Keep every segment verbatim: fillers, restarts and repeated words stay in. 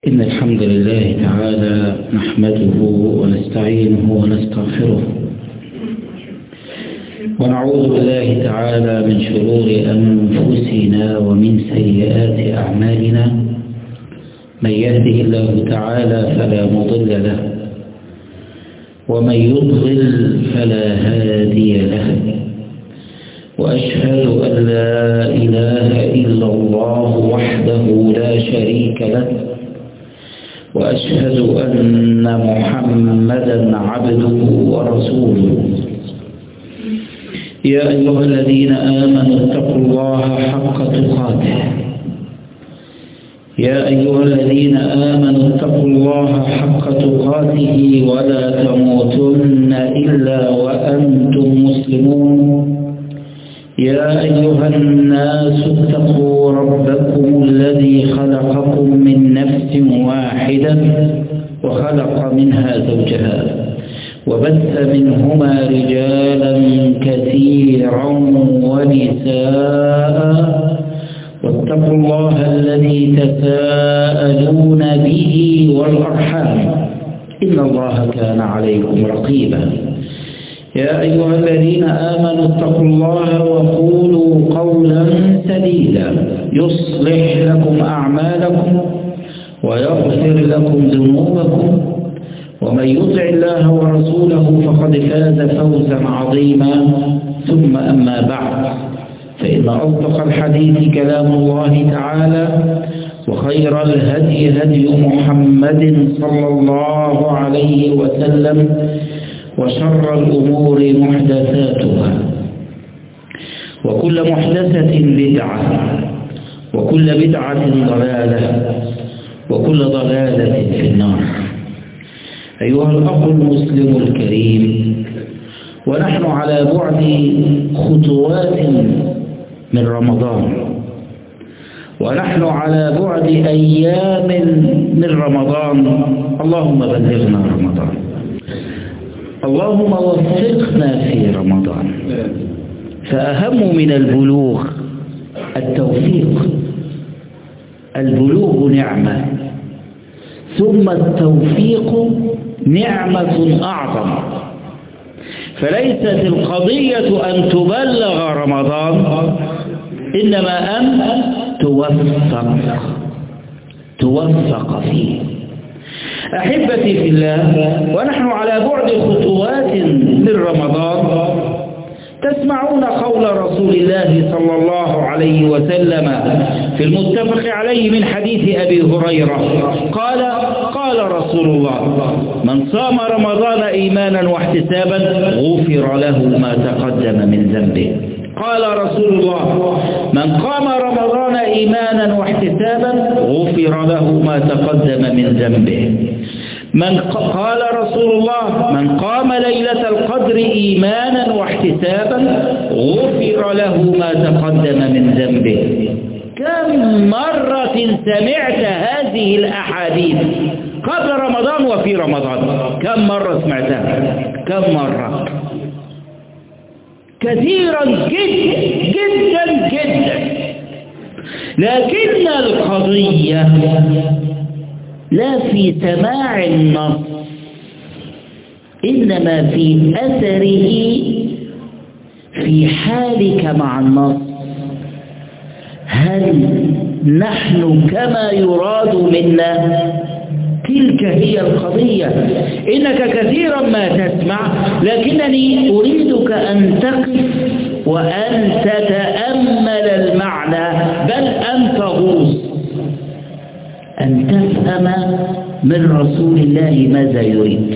إن الحمد لله تعالى نحمده ونستعينه ونستغفره ونعوذ بالله تعالى من شرور أنفسنا ومن سيئات أعمالنا. من يهده الله تعالى فلا مضل له ومن يضلل فلا هادي له، وأشهد أن لا إله إلا الله وحده لا شريك له، وأشهد أن محمدًا عبده ورسوله. يا أيها الذين آمنوا اتقوا الله حق تقاته يا أيها الذين آمنوا اتقوا الله حق تقاته ولا تموتن إلا وأنتم مسلمون. يا أيها الناس اتقوا ربكم الذي خلقكم من نفس واحدة وخلق منها زوجها وبث منهما رجالا كثيرا ونساء، واتقوا الله الذي تساءلون به والأرحام إن الله كان عليكم رقيبا. يا أيها الذين آمنوا اتقوا الله وقولوا قولا سديدا يصلح لكم أعمالكم ويغفر لكم ذنوبكم، ومن يطع الله ورسوله فقد فاز فوزا عظيما. ثم أما بعد، فإن أصدق الحديث كلام الله تعالى، وخير الهدي هدي محمد صلى الله عليه وسلم، وشر الأمور محدثاتها، وكل محدثة بدعة، وكل بدعة ضلالة، وكل ضلالة في النار. أيها الأخ المسلم الكريم، ونحن على بعد خطوات من رمضان، ونحن على بعد أيام من رمضان. اللهم بلغنا رمضان، اللهم وفقنا في رمضان. فأهم من البلوغ التوفيق. البلوغ نعمة، ثم التوفيق نعمة أعظم. فليست القضية أن تبلغ رمضان، إنما أن توفق توفق فيه. أحبتي في الله، ونحن على بعد خطوات من رمضان، تسمعون قول رسول الله صلى الله عليه وسلم في المتفق عليه من حديث أبي هريرة قال قال رسول الله: من صام رمضان إيمانا واحتسابا غفر له ما تقدم من ذنبه. قال رسول الله: من قام رمضان إيمانا واحتسابا غفر له ما تقدم من ذنبه. من قال رسول الله: من قام ليلة القدر إيمانا واحتسابا غفر له ما تقدم من ذنبه. كم مرة سمعت هذه الأحاديث قبل رمضان وفي رمضان؟ كم مرة سمعتها؟ كم مرة؟ كثيرا جدا جدا جدا. لكن القضية لا في سماع النص، إنما في أثره في حالك مع النص. هل نحن كما يراد منا؟ تلك هي القضية. إنك كثيرا ما تسمع، لكنني أريدك أن تقف وأن تتأمل المعنى، بل أن تغوص، أن تفهم من رسول الله ماذا يريد.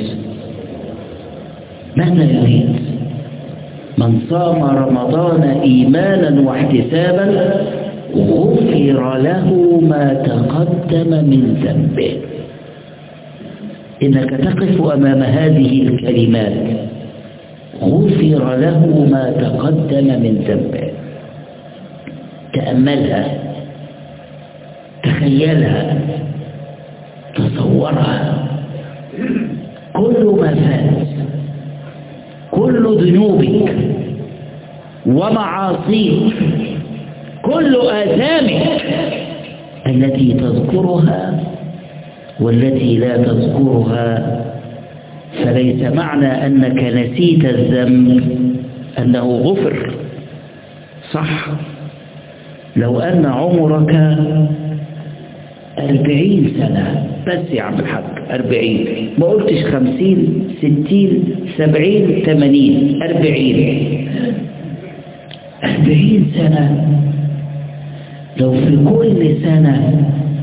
ماذا يريد؟ من صام رمضان إيمانا واحتسابا غفر له ما تقدم من ذنبه. إنك تقف أمام هذه الكلمات: غفر له ما تقدم من ذنبه. تأملها، تخيلها، تصورها. كل ما فات، كل ذنوبك ومعاصيك، كل آثامك التي تذكرها والتي لا تذكرها فليس معنى أنك نسيت الذنب أنه غفر. صح، لو أن عمرك أربعين سنة بس يا عم الحاج، أربعين، ما قلتش خمسين ستين سبعين ثمانين، أربعين أربعين سنة، لو في كل سنة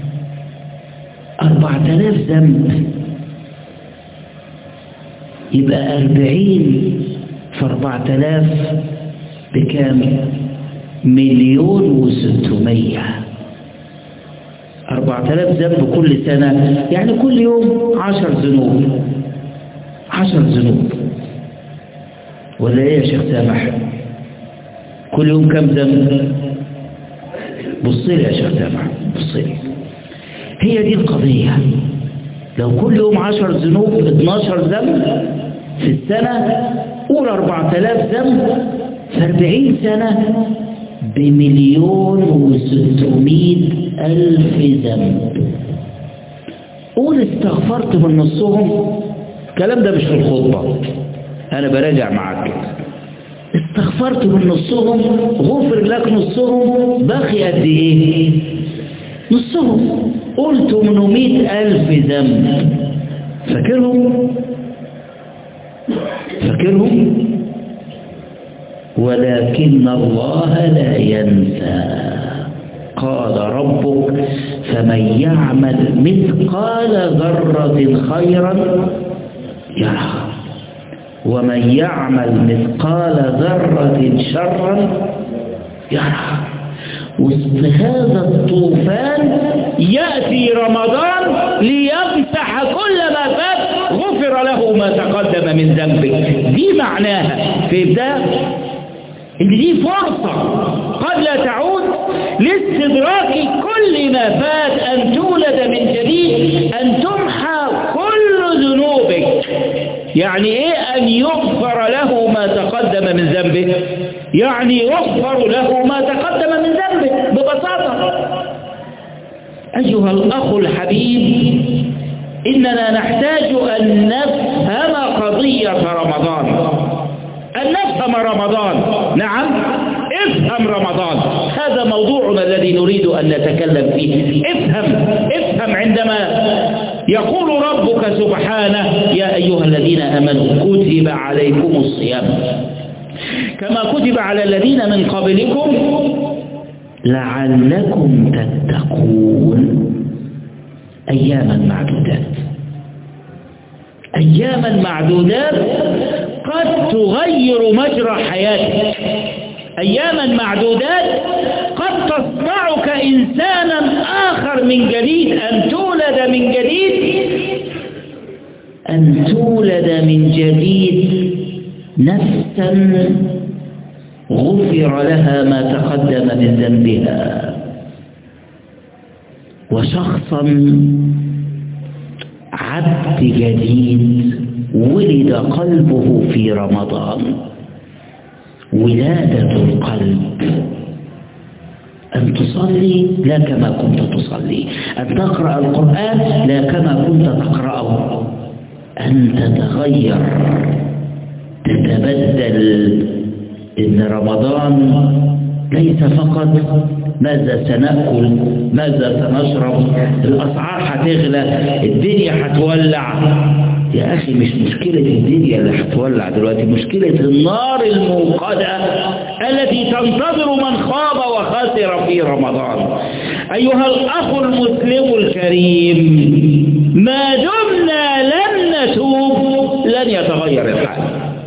أربعة آلاف ذنب يبقى أربعين في أربعة آلاف بكام؟ مليون وستمية. أربعة آلاف ذنب كل سنة، يعني كل يوم عشر ذنوب، عشر ذنوب، ولا إيه يا شيخ سامح؟ كل يوم كم ذنب؟ بصيلي يا شيخ سامح، بصيلي، هي دي القضية. لو كل يوم عشر ذنوب اتناشر ذنب في السنة، قول أربعة آلاف ذنب في أربعين سنة بمليون وستمائة ألف ذنب. قول استغفرت من نصهم، الكلام ده مش في الخطبة، أنا براجع معاك. استغفرت من نصهم، غفر لك نصهم، باقي قد إيه؟ نصهم. قول ثمانمائة ألف ذنب، فاكرهم؟ فاكرهم؟ ولكن الله لا ينسى. قال ربك فمن يعمل مثقال ذرة خيرا يره، ومن يعمل مثقال ذرة شرا يره. وسط هذا الطوفان يأتي رمضان ليمسح كل ما فات، غفر له ما تقدم من ذنبه. دي معناها في إبداع إن دي فرصة قد لا تعود لاستدراك كل ما فات، أن تولد من جديد، أن تمحى كل ذنوبك. يعني إيه أن يغفر له ما تقدم من ذنبه؟ يعني يغفر له ما تقدم من ذنبه ببساطة. أيها الأخ الحبيب، إننا نحتاج أن نفهم قضية رمضان، أن نفهم رمضان. نعم، افهم رمضان، هذا موضوعنا الذي نريد أن نتكلم فيه. افهم افهم عندما يقول ربك سبحانه يا أيها الذين آمنوا كتب عليكم الصيام كما كتب على الذين من قبلكم لعلكم تتقون. أياما معدودات، أياما معدودات قد تغير مجرى حياتك، أياما معدودات قد تصنعك إنسانا آخر من جديد، أن تولد من جديد، أن تولد من جديد نفسا غفر لها ما تقدم من ذنبها، وشخصا عبد جديد ولد قلبه في رمضان، ولادة القلب. أن تصلي لا كما كنت تصلي، أن تقرأ القرآن لا كما كنت تقرأه، أن تتغير، تتبدل. إن رمضان ليس فقط ماذا سنأكل، ماذا سنشرب، الأسعار هتغلى، الدنيا هتولع. يا أخي مش مشكلة الدنيا اللي هتولع دلوقتي، مشكلة النار الموقدة التي تنتظر من خاب وخسر في رمضان. أيها الأخ المسلم الكريم، ما دمنا لن نتوب لن يتغير الحال.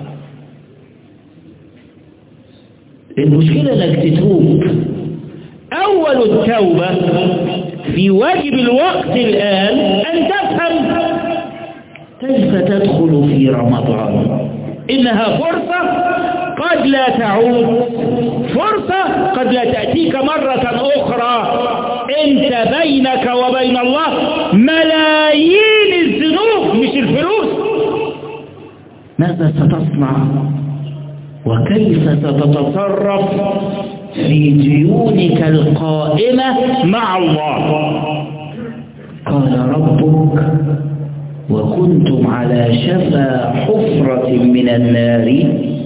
المشكلة انك تتوب. اول التوبة في واجب الوقت الان ان تفهم كيف تدخل في رمضان. انها فرصة قد لا تعود، فرصة قد لا تأتيك مرة اخرى. انت بينك وبين الله ملايين الذنوب مش الفلوس. ماذا ستصنع وكيف ستتصرف في ديونك القائمة مع الله؟ قال ربك وكنتم على شفا حفرة من النار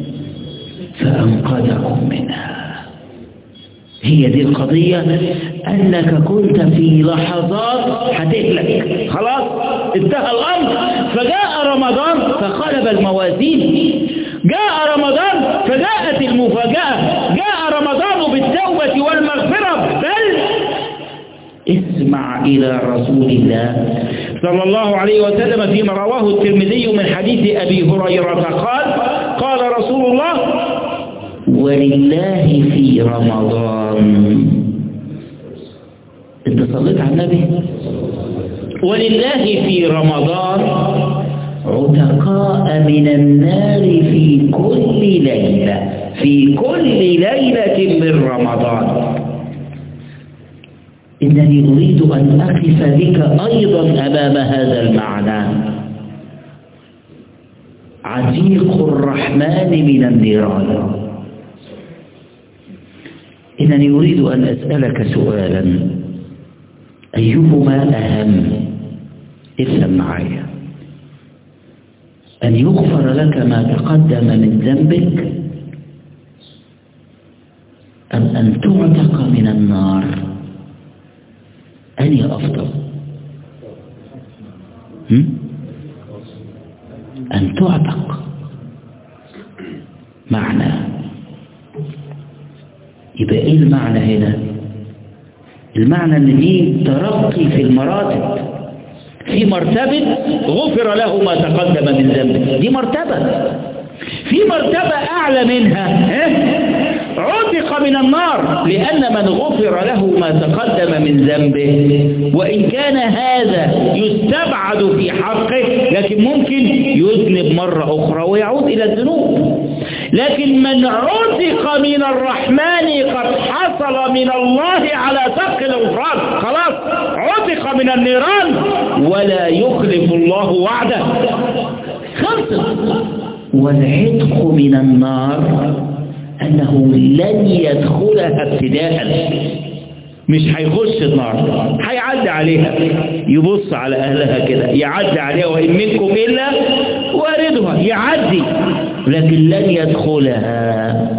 فأنقذكم منها. هي دي القضية، أنك كنت في لحظات هتهلك خلاص، انتهى الأمر. فجاء رمضان فقلب الموازين، جاء رمضان فجاءت المفاجأة، جاء رمضان بالتوبة والمغفرة. بل اسمع إلى رسول الله صلى الله عليه وسلم فيما رواه الترمذي من حديث أبي هريرة قال قال رسول الله ولله في رمضان، انت صليت على النبي، ولله في رمضان عتقاء من النار في كل ليلة، في كل ليلة من رمضان. إنني أريد أن أقف بك أيضا أمام هذا المعنى، عتيق الرحمن من النيران. إنني أريد أن أسألك سؤالا، أيهما أهم؟ افهم معايا، أن يغفر لك ما تقدم من ذنبك أم أن تعتق من النار؟ أني أفضل؟ هم؟ أن تعتق معنى، يبقى إيه المعنى هنا؟ المعنى أن دي ترقي في المراتب، في مرتبة غفر له ما تقدم من ذنبه، دي مرتبة. في مرتبة أعلى منها عتق من النار، لأن من غفر له ما تقدم من ذنبه وإن كان هذا يستبعد في حقه، لكن ممكن يذنب مرة أخرى ويعود إلى الذنوب. لكن من عتق من الرحمن قد حصل من الله على سبق الغفران، خلاص عتق من النيران ولا يخلف الله وعده. خمسة، والعتق من النار أنه لن يدخلها ابتداء، مش هيخش النار، هيعدي عليها، يبص على أهلها كده، يعدي عليها وإن منكم إلا واردها، يعدي لكن لن يدخلها.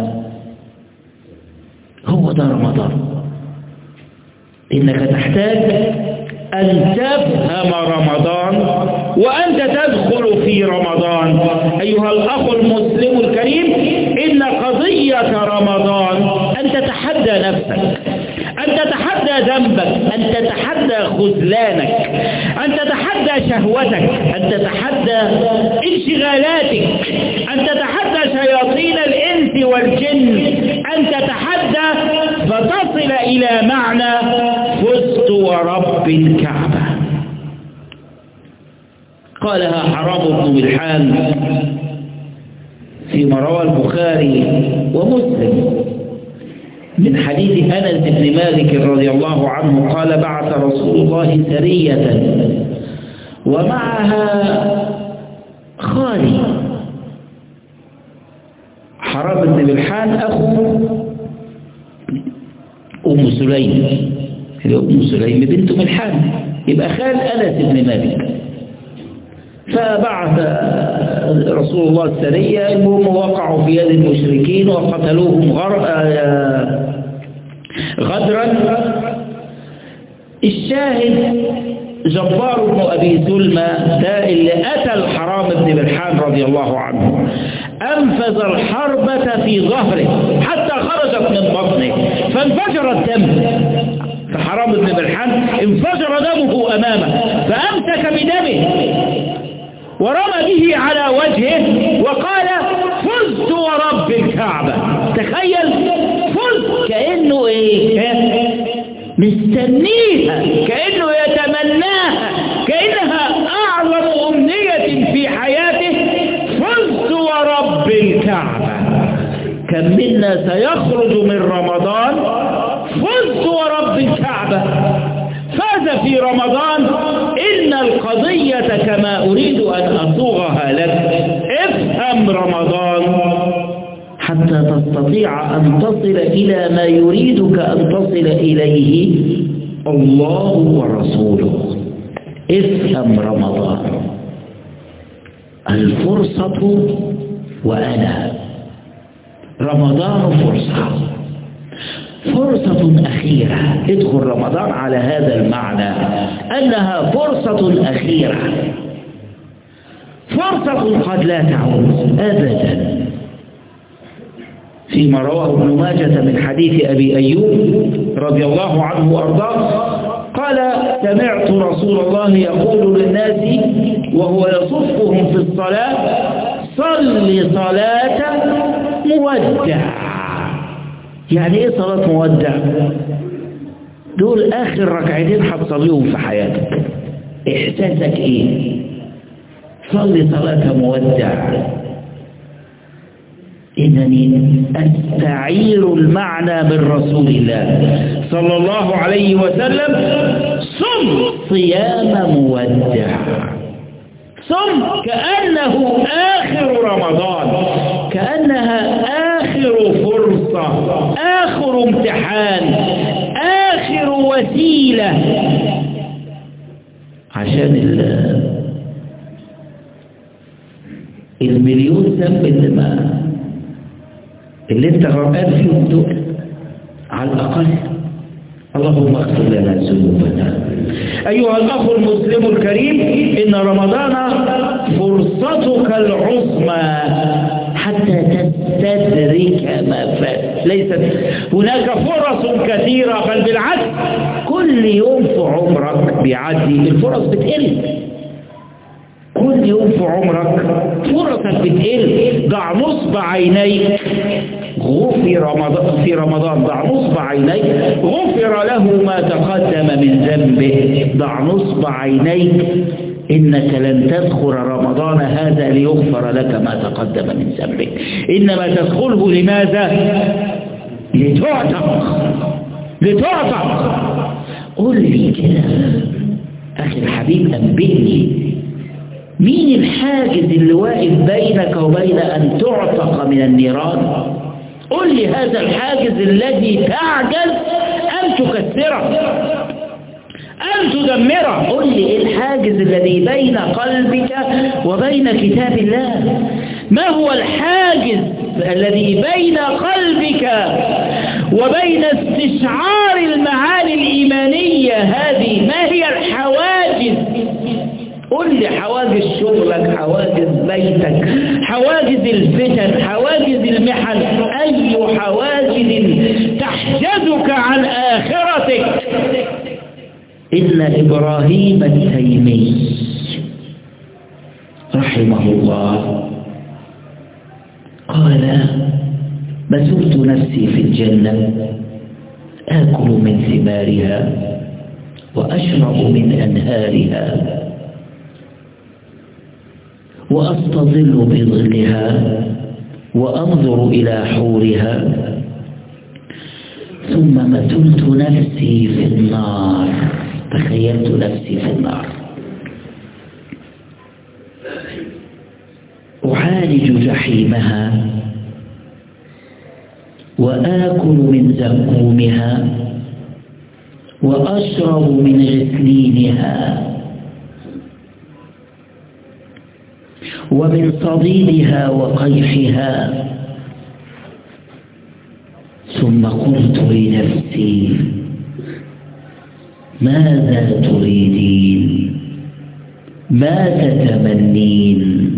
هو ده رمضان. إنك تحتاج أن تفهم رمضان وأنت تدخل في رمضان. أيها الأخ المسلم الكريم، إن قضية رمضان أن تتحدى نفسك، أن تتحدى ذنبك، أن تتحدى خذلانك، أن تتحدى شهوتك، أن تتحدى انشغالاتك، أن تتحدى شياطين الإنس والجن، أن تتحدى فتصل إلى معنى فزت ورب الكعبة. قالها حرام بن ملحان فيما روى البخاري ومسلم من حديث أنس بن مالك رضي الله عنه قال بعث رسول الله سرية ومعها خالي. حرام بن ملحان أخو أم سليم، أم سليم بنت ملحان، يبقى خال أنس بن مالك. فبعث رسول الله السرية، المهم وقعوا في يد المشركين وقتلوهم غدرا. الشاهد جبار بن أبي سلمى ده اللي أتى الحرام بن ملحان رضي الله عنه، أنفذ الحربة في ظهره حتى خرجت من بطنه فانفجر الدم. فحرام بن ملحان انفجر دمه أمامه فأمسك بدمه ورمى به على وجهه وقال فزت ورب الكعبة. تخيل، فزت كأنه ايه، مستنيها، كأنه يتمناها، كأنها أعظم أمنية في حياته. فزت ورب الكعبة. كم منا سيخرج من رمضان فزت ورب الكعبة، فاز في رمضان. إن القضية كما أريد أن أصوغها لك، افهم رمضان حتى تستطيع أن تصل إلى ما يريدك أن تصل إليه الله ورسوله. افهم رمضان الفرصة وأنا رمضان فرصة فرصة أخيرة. ادخل رمضان على هذا المعنى أنها فرصة أخيرة، فرصة قد لا تعود أبدا. فيما رواه ابن ماجة من حديث أبي أيوب رضي الله عنه وأرضاه قال سمعت رسول الله يقول للناس وهو يصفهم في الصلاة صل صلاة مودع. يعني ايه صلاة مودع؟ دول آخر ركعتين هتصليهم في حياتك، إحساسك إيه؟ صل صلاة مودع. إنني أستعير المعنى من رسول الله صلى الله عليه وسلم صم صيام مودع. صم كأنه آخر رمضان، كأنها آخر فرصة، آخر امتحان، آخر وسيلة عشان المليون ذنب اللي ما اللي انت غرقان فيهم دول على الأقل اللهم اغفر لنا ذنوبنا. أيها الأخ المسلم الكريم، إن رمضان فرصتك العظمى حتى تستدرك ما فات. ليست هناك فرص كثيرة، بل بالعكس كل يوم في عمرك بيعدي الفرص بتقل. كل يوم في عمرك فرصك بتقل. ضع نصب عينيك غفر رمضان في رمضان ضع نصب عينيك غفر له ما تقدم من ذنبه. ضع نصب عينيك إنك لن تدخل رمضان هذا ليغفر لك ما تقدم من ذنبك، إنما تدخله لماذا؟ لتعتق لتعتق. قل لي كده أخي الحبيب، أنبئني مين الحاجز اللي واقف بينك وبين أن تعتق من النيران؟ قل لي هذا الحاجز الذي تعجز أن تكسره، أن تدمره. قل لي إيه الحاجز الذي بين قلبك وبين كتاب الله؟ ما هو الحاجز الذي بين قلبك وبين استشعار المعاني الإيمانية هذه؟ ما هي الحواجز؟ قل لي حواجز شغلك، حواجز بيتك، حواجز الفتن، حواجز المحن، أي حواجز تحجزك عن آخرتك؟ إن إبراهيم التيمي رحمه الله قال بسرت نفسي في الجنة آكل من ثمارها وأشرب من أنهارها وأستظل بظلها وأنظر إلى حورها، ثم مثلت نفسي في النار. تخيلت نفسي في النار أعالج جحيمها وآكل من زقومها وأشرب من غسلينها ومن صديدها وقيحها، ثم قلت لنفسي ماذا تريدين؟ ما تتمنين؟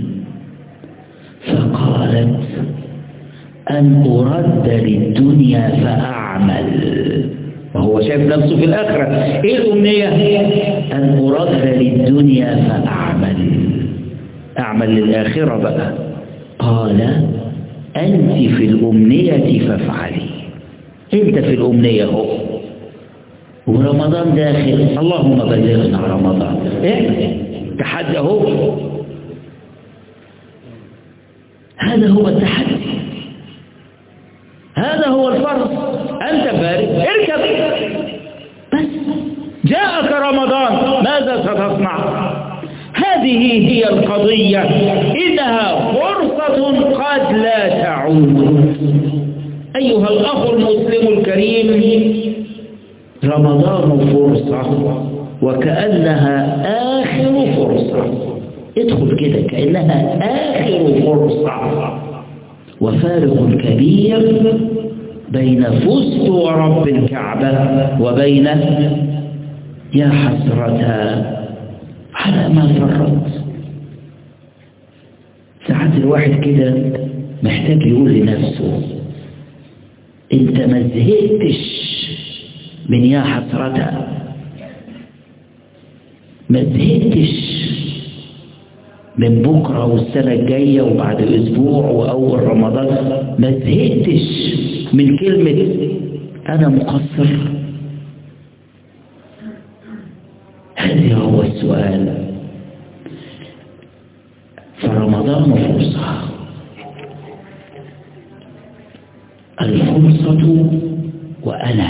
فقالت أن أرد للدنيا فأعمل. وهو شايف نفسه في الآخرة. إيه الأمنية؟ أن أرد للدنيا فأعمل، أعمل للآخرة بقى. قال أنت في الأمنية فافعلي. أنت في الأمنية هو، ورمضان داخل، اللهم بلغنا رمضان. إيه؟ تحدي هو، هذا هو التحدي، هذا هو الفرض. أنت فارغ اركب بس. جاءك رمضان ماذا ستصنع؟ هذه هي القضية، إنها فرصة قد لا تعود. أيها الأخ المسلم الكريم، رمضان فرصة وكأنها آخر فرصة. ادخل كده كأنها آخر فرصة، وفارق كبير بين فزت ورب الكعبة وبين يا حسرة على ما فرط. ساعات الواحد كده محتاج يقول لنفسه انت ما زهقتش من يا حسرة، ما زهقتش من بكرة والسنة الجاية وبعد أسبوع وأول رمضان، ما زهقتش من كلمة أنا مقصر؟ هذا هو السؤال. فرمضان فرصة، الفرصة وأنا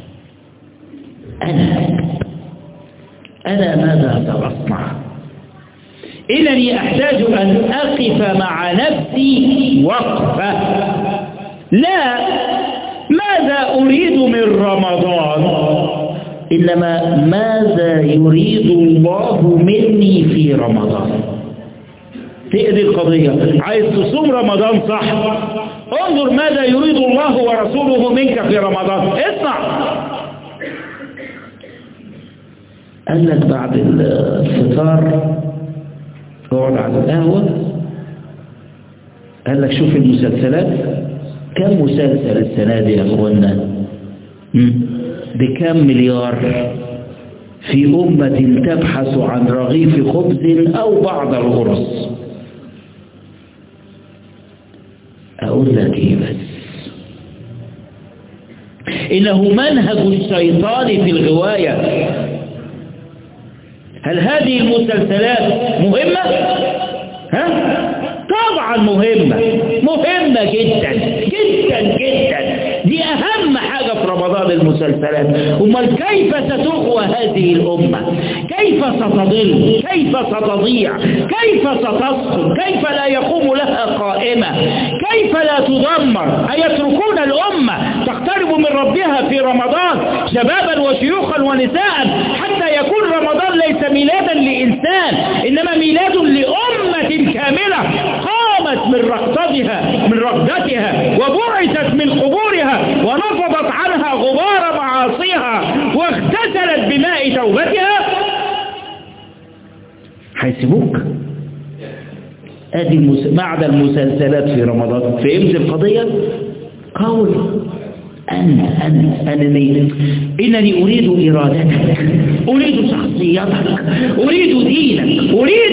أنا أنا ماذا سأصنع؟ إنني أحتاج أن أقف مع نفسي وقفة، لا ماذا أريد من رمضان، إنما ماذا يريد الله مني في رمضان. هي دي القضية. عايز تصوم رمضان صح، انظر ماذا يريد الله ورسوله منك في رمضان، اصنع. قال لك بعد الفطار اقعد على القهوة، قال لك شوف المسلسلات، كم مسلسل السنة دي يا اخوانا؟ بكم مليار في أمة تبحث عن رغيف خبز أو بعض الغرس. أقول لك إيه بس، إنه منهج الشيطان في الغواية. هل هذه المسلسلات مهمة؟ ها؟ طبعا مهمة، مهمة جدا جدا جدا، دي أهم حاجة في رمضان المسلسلات. أمال كيف ستغوى هذه الأمة؟ كيف ستضل؟ كيف ستضيع؟ كيف ستسقط؟ كيف لا يقوم لها قائمة؟ كيف لا تدمر؟ أيتركون الأمة تقترب من ربها في رمضان شبابا وشيوخا ونساء حتى يكون رمضان ليس ميلادا لإنسان، إنما ميلاد لأمة كاملة قامت من رقدتها من رقدتها وبعثت من قبورها ونفضت عنها غبار معاصيها واغتسلت بماء توبتها. هيسيبوك؟ ادي بعد المسلسلات في رمضان. فهمت القضية؟ قول أنا أنا أنني إنني أريد إرادتك، أريد شخصيتك، أريد دينك، أريد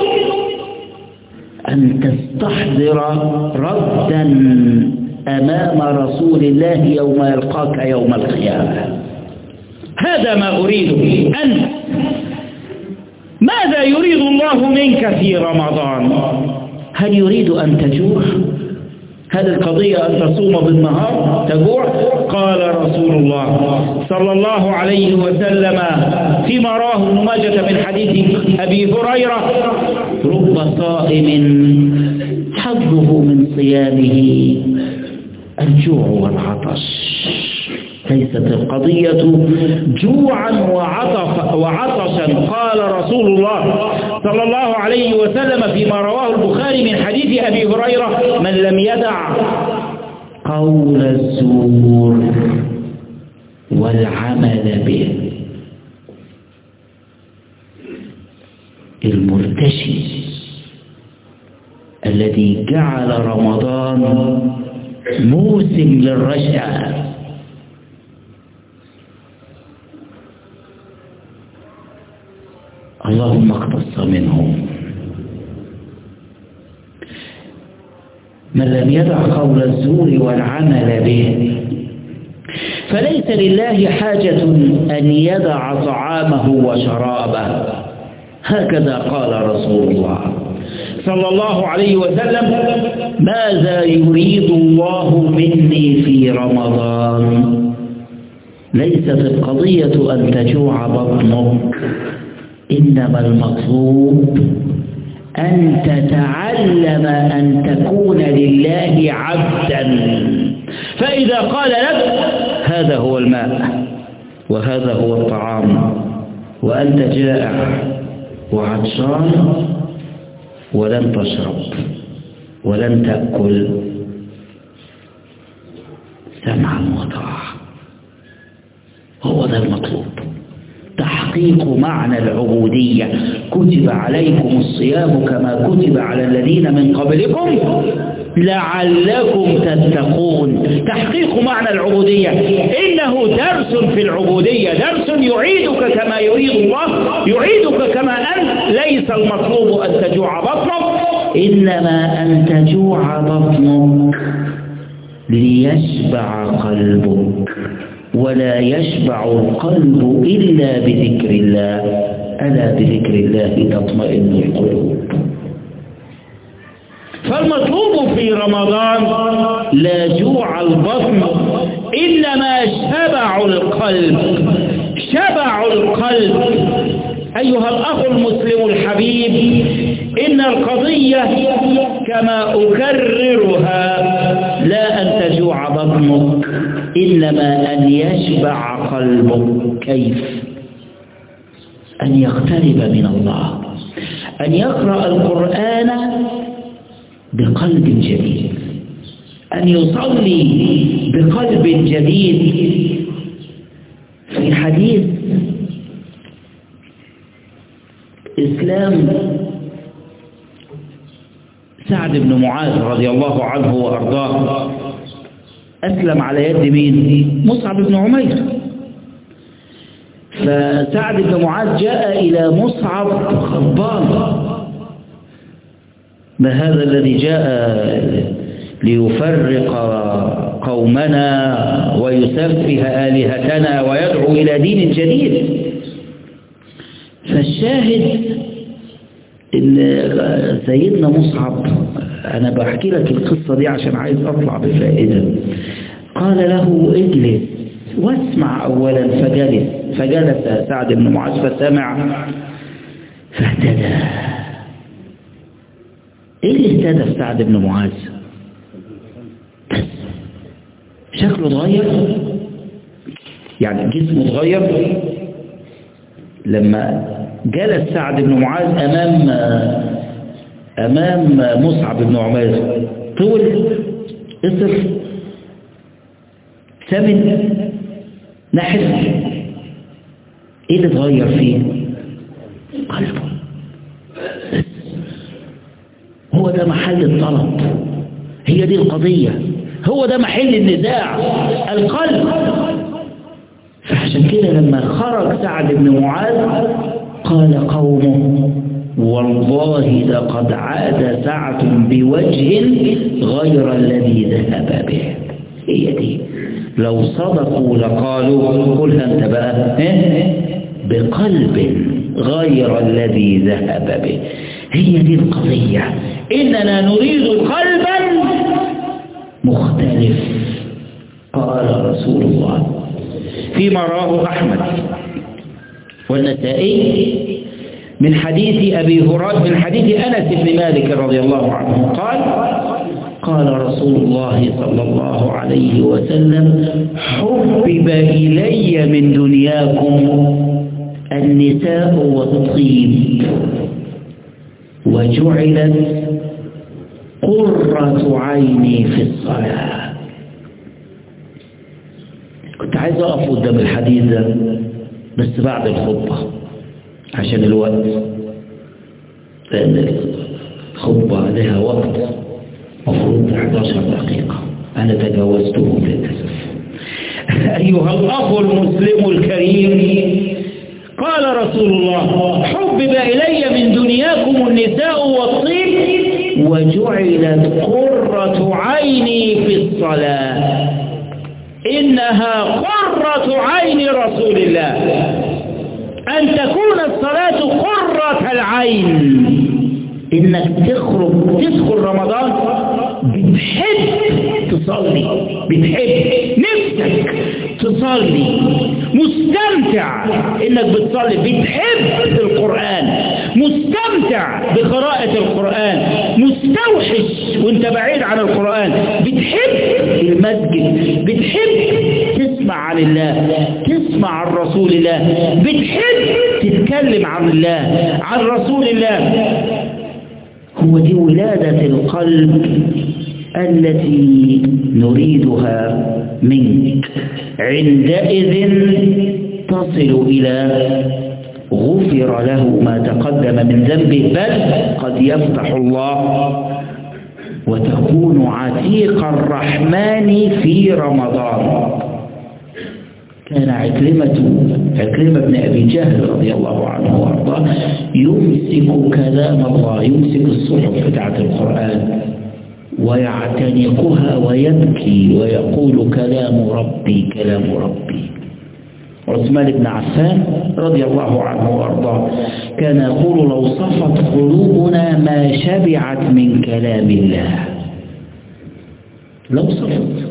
أن تستحضر ردا أمام رسول الله يوم يلقاك يوم القيامة. هذا ما أريد. أنت ماذا يريد الله منك في رمضان؟ هل يريد أن تجوع؟ هل القضية أن تصوم بالنهار تجوع؟ قال رسول الله صلى الله عليه وسلم فيما رواه ابن ماجه من حديث أبي هريرة: رب صائم حظه من صيامه الجوع والعطش. ليست القضية جوعا وعطف وعطشا. قال رسول الله صلى الله عليه وسلم فيما رواه البخاري من حديث أبي هريرة: من لم يدع قول الزور والعمل به. المرتشي الذي جعل رمضان موسم للرشا، اللهم اقتص منهم. من لم يدع قول الزور والعمل به فليس لله حاجة أن يدع طعامه وشرابه. هكذا قال رسول الله صلى الله عليه وسلم: ماذا يريد الله مني في رمضان؟ ليست القضية أن تجوع بطنك، إنما المطلوب أن تتعلم أن تكون لله عبدا. فإذا قال لك: هذا هو الماء وهذا هو الطعام وأنت جائع وعطشان ولن تشرب ولن تأكل، سمعا وطاعة. هو ده المطلوب، تحقيق معنى العبودية. كتب عليكم الصيام كما كتب على الذين من قبلكم لعلكم تتقون. تحقيق معنى العبودية إنه درس في العبودية، درس يعيدك كما يريد الله، يعيدك كما أنت. ليس المطلوب أن تجوع بطنك، إنما أن تجوع بطنك ليشبع قلبك، ولا يشبع القلب إلا بذكر الله، ألا بذكر الله تطمئن القلوب. فالمطلوب في رمضان لا جوع البطن، إنما شبع القلب، شبع القلب. أيها الأخ المسلم الحبيب، إن القضية كما أكررها لا أن تجوع بطنك، إنما أن يشبع قلبك. كيف؟ أن يقترب من الله، أن يقرأ القرآن بقلب جديد، أن يصلي بقلب جديد. في حديث إسلام سعد بن معاذ رضي الله عنه وأرضاه، أسلم على يد مين؟ مصعب بن عمير. فسعد بن معاذ جاء إلى مصعب غضبان: ما هذا الذي جاء ليفرق قومنا ويسفه آلهتنا ويدعو إلى دين جديد؟ فالشاهد إن سيدنا مصعب، أنا بحكي لك القصة دي عشان عايز أطلع بفائدة، قال له: اجلس واسمع أولا. فجلس فجلس سعد بن معاذ فسمع فاهتدى. إيه اللي اهتدى في سعد بن معاذ؟ بس شكله اتغير، يعني جسمه اتغير. لما جلس سعد بن معاذ أمام أمام مصعب بن عمير، طول، قصر، ثمن، نحس. ايه اللي اتغير فيه؟ قلبه. هو ده محل الطلب، هي دي القضية، هو ده محل النزاع، القلب. فعشان كده لما خرج سعد بن معاذ قال قومه: والله لقد عاد سعد بوجه غير الذي ذهب به. هي دي، لو صدقوا لقالوا، قلها انت بقى، بقلب غير الذي ذهب به. هي دي القضية، إننا نريد قلبا مختلف. قال رسول الله فيما رواه أحمد والنسائي من حديث أبي هريرة، من حديث أنس بن مالك رضي الله عنه قال: قال رسول الله صلى الله عليه وسلم: حبب إلي من دنياكم النساء والطيب، وجعلت قرة عيني في الصلاة. كنت عايز أقف قدام الحديث ده بس بعد الخطبة عشان الوقت، لأن الخطبة لها وقت مفروض إحدى عشرة دقيقة، أنا تجاوزته للأسف. أيها الأخ المسلم الكريم، قال رسول الله: حبب إلي من دنياكم النساء والطيب، وجعلت قرة عيني في الصلاة. إنها قرة عين رسول الله، أن تكون الصلاة قرة العين. إنك تخرج تدخل رمضان بتحب تصلي، بتحب نفسك تصلي، مستمتع انك بتصلي، بتحب القرآن، مستمتع بقراءة القرآن، مستوحش وانت بعيد عن القرآن، بتحب المسجد، بتحب تسمع عن الله، تسمع عن رسول الله، بتحب تتكلم عن الله، عن رسول الله. هو دي ولادة القلب التي نريدها منك. عندئذ تصل إلى غفر له ما تقدم من ذنبه، بل قد يفتح الله وتكون عتيق الرحمن في رمضان. كان عكرمة عكرمة بن أبي جهل رضي الله عنه وارضاه يمسك كلام الله، يمسك الصحف بتاعت القرآن ويعتنقها ويبكي ويقول كلام ربي كلام ربي. عثمان بن عفان رضي الله عنه وارضاه كان يقول لو صفت قلوبنا ما شبعت من كلام الله. لو صفت،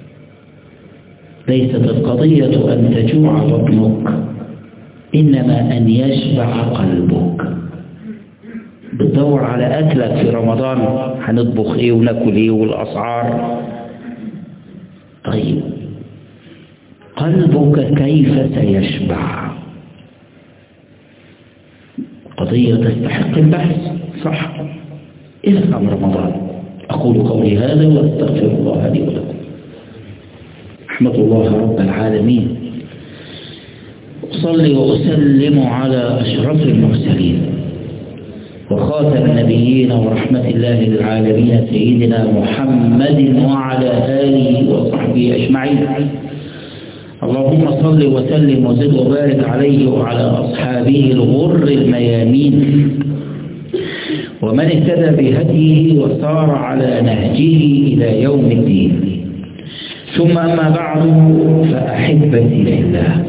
ليست القضية أن تجوع بطنك، إنما أن يشبع قلبك. بتدور على أكلك في رمضان، هنطبخ إيه وناكل إيه والأسعار. طيب قلبك كيف سيشبع؟ قضية تستحق البحث، صح؟ افهم رمضان. أقول قولي هذا وأستغفر الله لي ولكم. أحمد الله رب العالمين، أصلي وأسلم على أشرف المرسلين وخاتم النبيين ورحمة الله للعالمين سيدنا محمد وعلى آله وصحبه أجمعين. اللهم صل وسلم وزد وبارك عليه وعلى أصحابه الغر الميامين ومن اهتدى بهديه وسار على نهجه إلى يوم الدين. ثم أما بعد، فأحبتي في الله،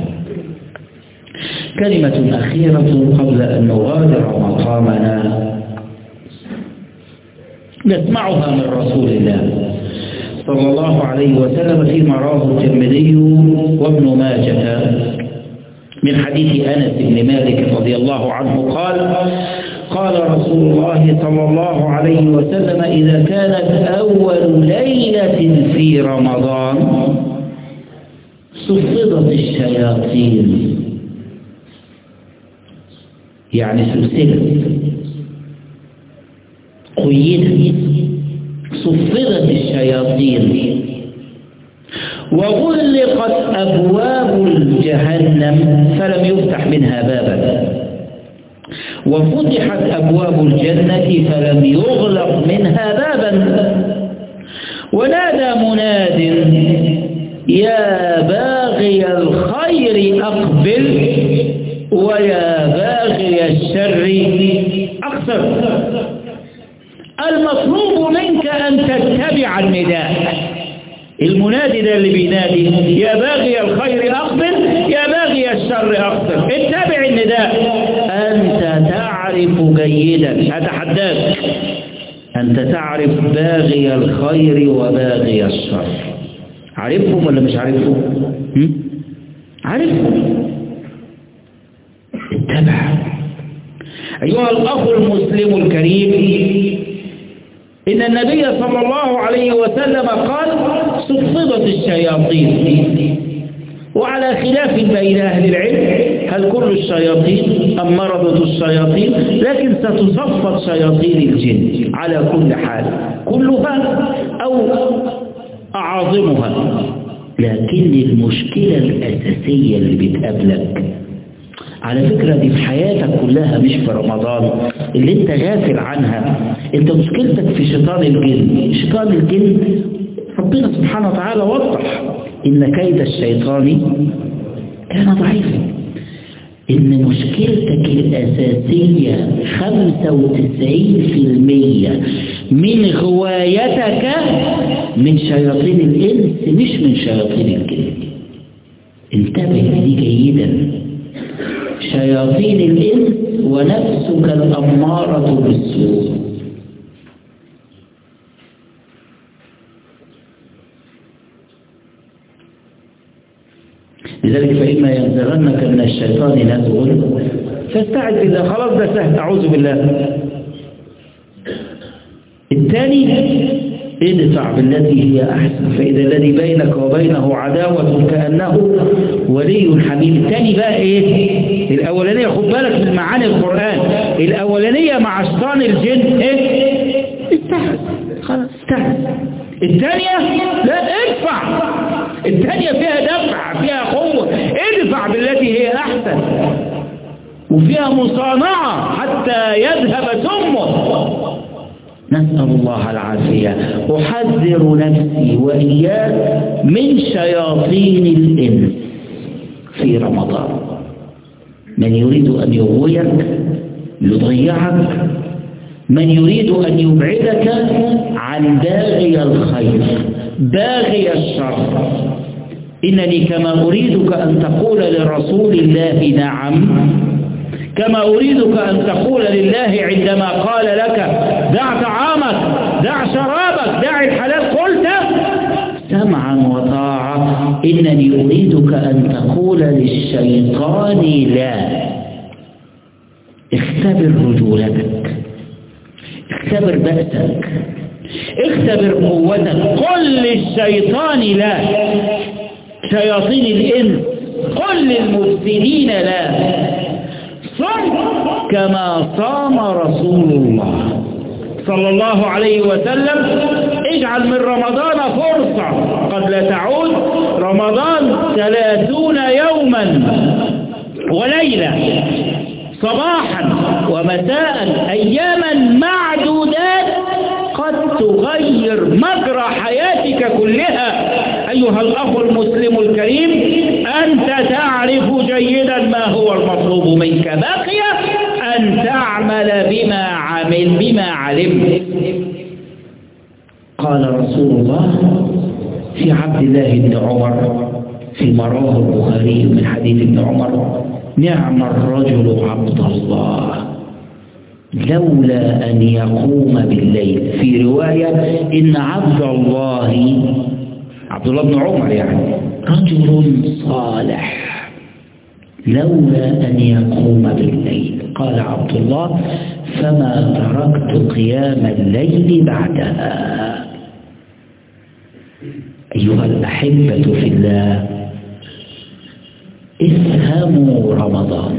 كلمة أخيرة قبل أن نغادر مقامنا نسمعها من رسول الله صلى الله عليه وسلم فيما رواه الترمذي وابن ماجه من حديث أنس بن مالك رضي الله عنه قال: قال رسول الله صلى الله عليه وسلم: إذا كانت أول ليلة في رمضان صفدت الشياطين، يعني سلسلة قيدت، صفدت الشياطين وغلقت أبواب الجهنم فلم يفتح منها بابا، وفتحت أبواب الجنة فلم يغلق منها بابا، ونادى مناد: يا باغي الخير أقبل ويا باغي الشر أقصر. المطلوب منك أن تتبع النداء. المنادي ده اللي بينادي: يا باغي الخير أقبل يا باغي الشر أقصر. اتبع النداء. أنت تعرف جيدا، أتحداك، أنت تعرف باغي الخير وباغي الشر. عارفهم ولا مش عارفهم؟ عارفهم. اتبع. أيها الأخ المسلم الكريم، إن النبي صلى الله عليه وسلم قال: صفدت الشياطين. وعلى خلاف بين أهل العلم هل كل الشياطين أم مرضة الشياطين، لكن ستصفد شياطين الجن على كل حال، كلها أو أعظمها. لكن المشكلة الأساسية اللي بتقابلك، على فكرة دي في حياتك كلها مش في رمضان، اللي انت غافل عنها، انت مشكلتك في شيطان الجن. شيطان الجن ربنا سبحانه وتعالى وضح إن كيد الشيطان كان ضعيفا. إن مشكلتك الأساسية خمسة وتسعين بالمئة من غوايتك من شياطين الإنس مش من شياطين الجن. انتبه لي جيدا. شياطين الإنس ونفسك الأمارة بالسوء. لذلك فإما ينزغنك من الشيطان نزغ فاستعذ بالله. خلاص ده سهل، أعوذ بالله. الثاني ادفع بالتي هي أحسن فإذا الذي بينك وبينه عداوة كأنه ولي حميم. الثاني بقى إيه؟ الأولانية خد بالك من معاني القرآن. الأولانية مع شيطان الجن إيه؟ استعذ، خلاص استعذ. الثانية لا ادفع، الثانية فيها دفع، فيها قوة. ادفع بالتي هي أحسن وفيها مصانعة حتى يذهب سمه. نسأل الله العافية. أحذر نفسي وإياك من شياطين الإنس في رمضان. من يريد أن يغويك يضيعك، من يريد أن يبعدك عن باغي الخير باغي الشر. إنني كما أريدك أن تقول لرسول الله نعم، كما أريدك أن تقول لله عندما قال لك دع طعامك دع شرابك دع الحلال قلت سمعا وطاعة، إنني أريدك أن تقول للشيطان لا. اختبر رجولتك، اختبر بأسك، اختبر قوتك. قل للشيطان لا، شياطين الإنس قل للمفسدين لا. صم كما صام رسول الله صلى الله عليه وسلم. اجعل من رمضان فرصة قد لا تعود. رمضان ثلاثون يوما وليلة صباحا ومساء، أياما معدودات قد تغير مجرى حياتك كلها. أيها الأخ المسلم الكريم، أنت تعرف جيدا ما هو المطلوب منك، بقي أن تعمل بما عمل بما علمت. قال رسول الله في عبد الله بن عمر فيما رواه البخاري من حديث ابن عمر: نعم الرجل عبد الله لولا أن يقوم بالليل. في رواية إن عبد الله عبد الله بن عمر يعني رجل صالح لولا أن يقوم بالليل. قال عبد الله: فما تركت قيام الليل بعدها. أيها الأحبة في الله، افهموا رمضان.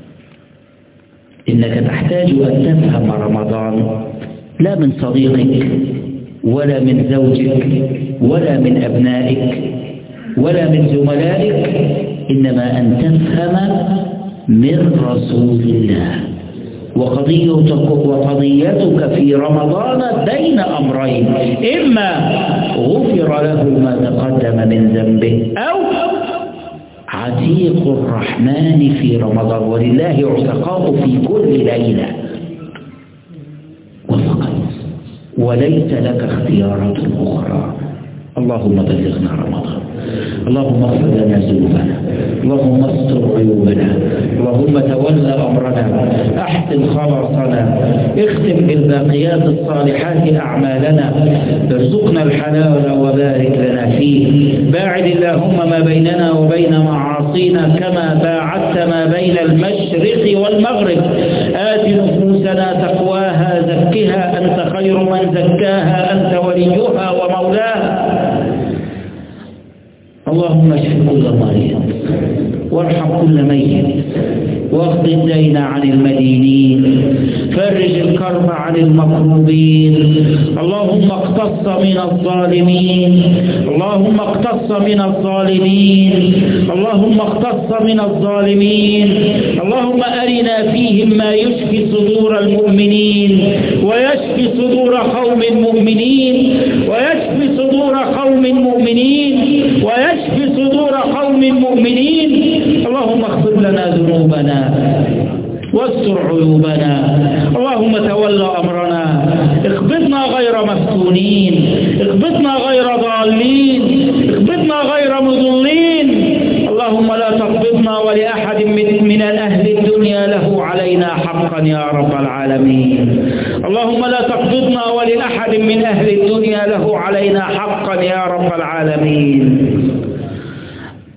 إنك تحتاج أن تفهم رمضان لا من صديقك ولا من زوجك ولا من أبنائك ولا من زملائك، إنما أن تفهم من رسول الله. وقضيتك وقضيتك في رمضان بين أمرين: إما غفر له ما تقدم من ذنبه، أو عتيق الرحمن في رمضان، ولله عتقاء في كل ليلة وفقط، وليس لك اختيارات أخرى. اللهم بلغنا رمضان، اللهم اغفر لنا ذنوبنا، اللهم استر عيوبنا، اللهم تولى أمرنا، أحسن خلاصنا، اختم بالباقيات الصالحات أعمالنا، ارزقنا الحلال وبارك لنا فيه. باعد اللهم ما بيننا وبين معاصينا كما باعدت ما بين المشرق والمغرب. آت نفوسنا تقواها، زكها أنت خير من زكاها، أنت وليها ومولاها. اللهم اشف كل مريض، وارحم كل ميت، واقض الدين عن المدينين، فرج الكرب عن المكروبين. اللهم اقتص من الظالمين، اللهم اقتص من الظالمين، اللهم اقتص من الظالمين. اللهم أرنا فيهم ما يشفي صدور المؤمنين، ويشفي صدور قوم مؤمنين، ويشفي صدور قوم مؤمنين، ويشفي صدور قوم مؤمنين. اللهم اغفر لنا ذنوبنا واستر عيوبنا، اللهم تولى أمرنا، اخبطنا غير مفتونين، اخبطنا غير ضالين، اخبطنا غير مضلين. اللهم لا تقبضنا ولأحد من أهل الدنيا له علينا حقا يا رب العالمين. اللهم لا تقبضنا ولأحد من أهل الدنيا له علينا حقا يا رب العالمين.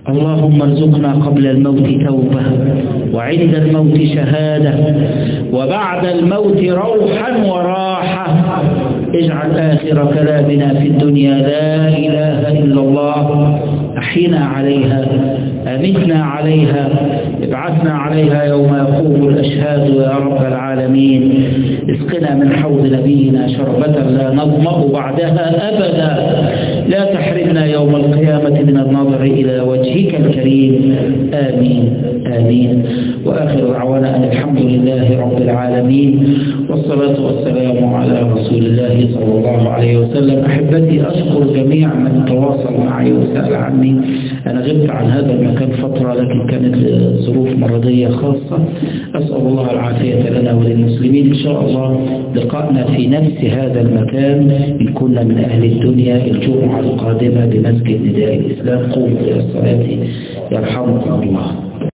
اللهم ارزقنا قبل الموت توبة، وعند الموت شهادة، وبعد الموت روحا وراحة. اجعل آخر كلامنا في الدنيا لا إله إلا الله. أحينا عليها، أمتنا عليها، ابعثنا عليها يوم يقوم الأشهاد يا رب العالمين. اسقنا من حوض نبينا شربة لا نظمأ بعدها أبدا. لا تحرمنا يوم القيامة من النظر إلى وجهك الكريم. آمين آمين. وآخر دعوانا أن الحمد لله رب العالمين، والصلاة والسلام على رسول الله صلى الله عليه وسلم. أحبتي، أشكر جميع من تواصل معي وسأل عني. أنا غبت عن هذا المكان فترة، لكن كانت ظروف مرضية خاصة. أسأل الله العافية لنا وللمسلمين. إن شاء الله لقاءنا في نفس هذا المكان إن كنا من أهل الدنيا الجمعة القادمة بمسجد نداء الإسلام. قوموا إلى الصلاة يرحمكم الله.